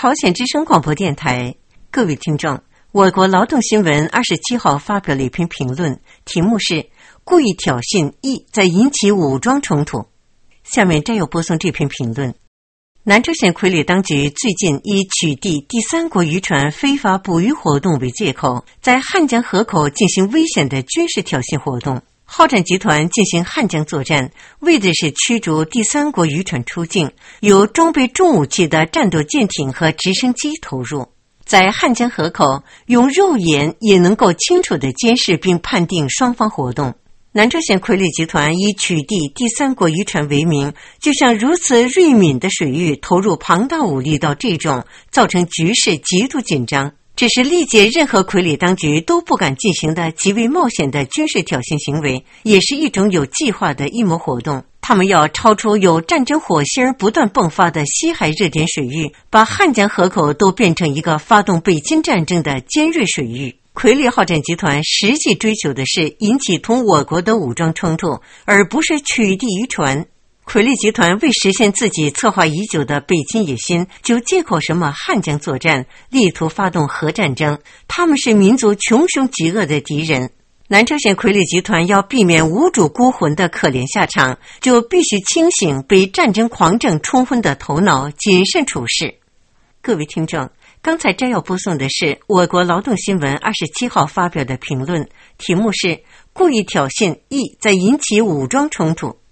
朝鲜之声广播电台，各位听众，我国劳动新闻27号发表了一篇评论，题目是故意挑衅意在引起武装冲突。下面摘要播送这篇评论。南朝鲜傀儡当局最近以取缔第三国渔船非法捕鱼活动为借口，在汉江河口进行危险的军事挑衅活动。好战集团进行汉江作战，为的是驱逐第三国渔船出境，有装备重武器的战斗舰艇和直升机投入。在汉江河口，用肉眼也能够清楚地监视并判定双方活动。南朝鲜傀儡集团以取缔第三国渔船为名，就像如此锐敏的水域投入庞大武力到这种，造成局势极度紧张。这是历届任何傀儡当局都不敢进行的极为冒险的军事挑衅行为，也是一种有计划的阴谋活动。他们要超出有战争火星不断迸发的西海热点水域，把汉江河口都变成一个发动北京战争的尖锐水域。傀儡好战集团实际追求的是引起同我国的武装冲突，而不是取缔渔船。傀儡集团为实现自己策划已久的北京野心，就借口什么汉江作战，力图发动核战争。他们是民族穷凶极恶的敌人。南朝鲜傀儡集团要避免无主孤魂的可怜下场，就必须清醒被战争狂症冲昏的头脑，谨慎处事。各位听众，刚才摘要播送的是我国劳动新闻27号发表的评论，题目是故意挑衅意在引起武装冲突。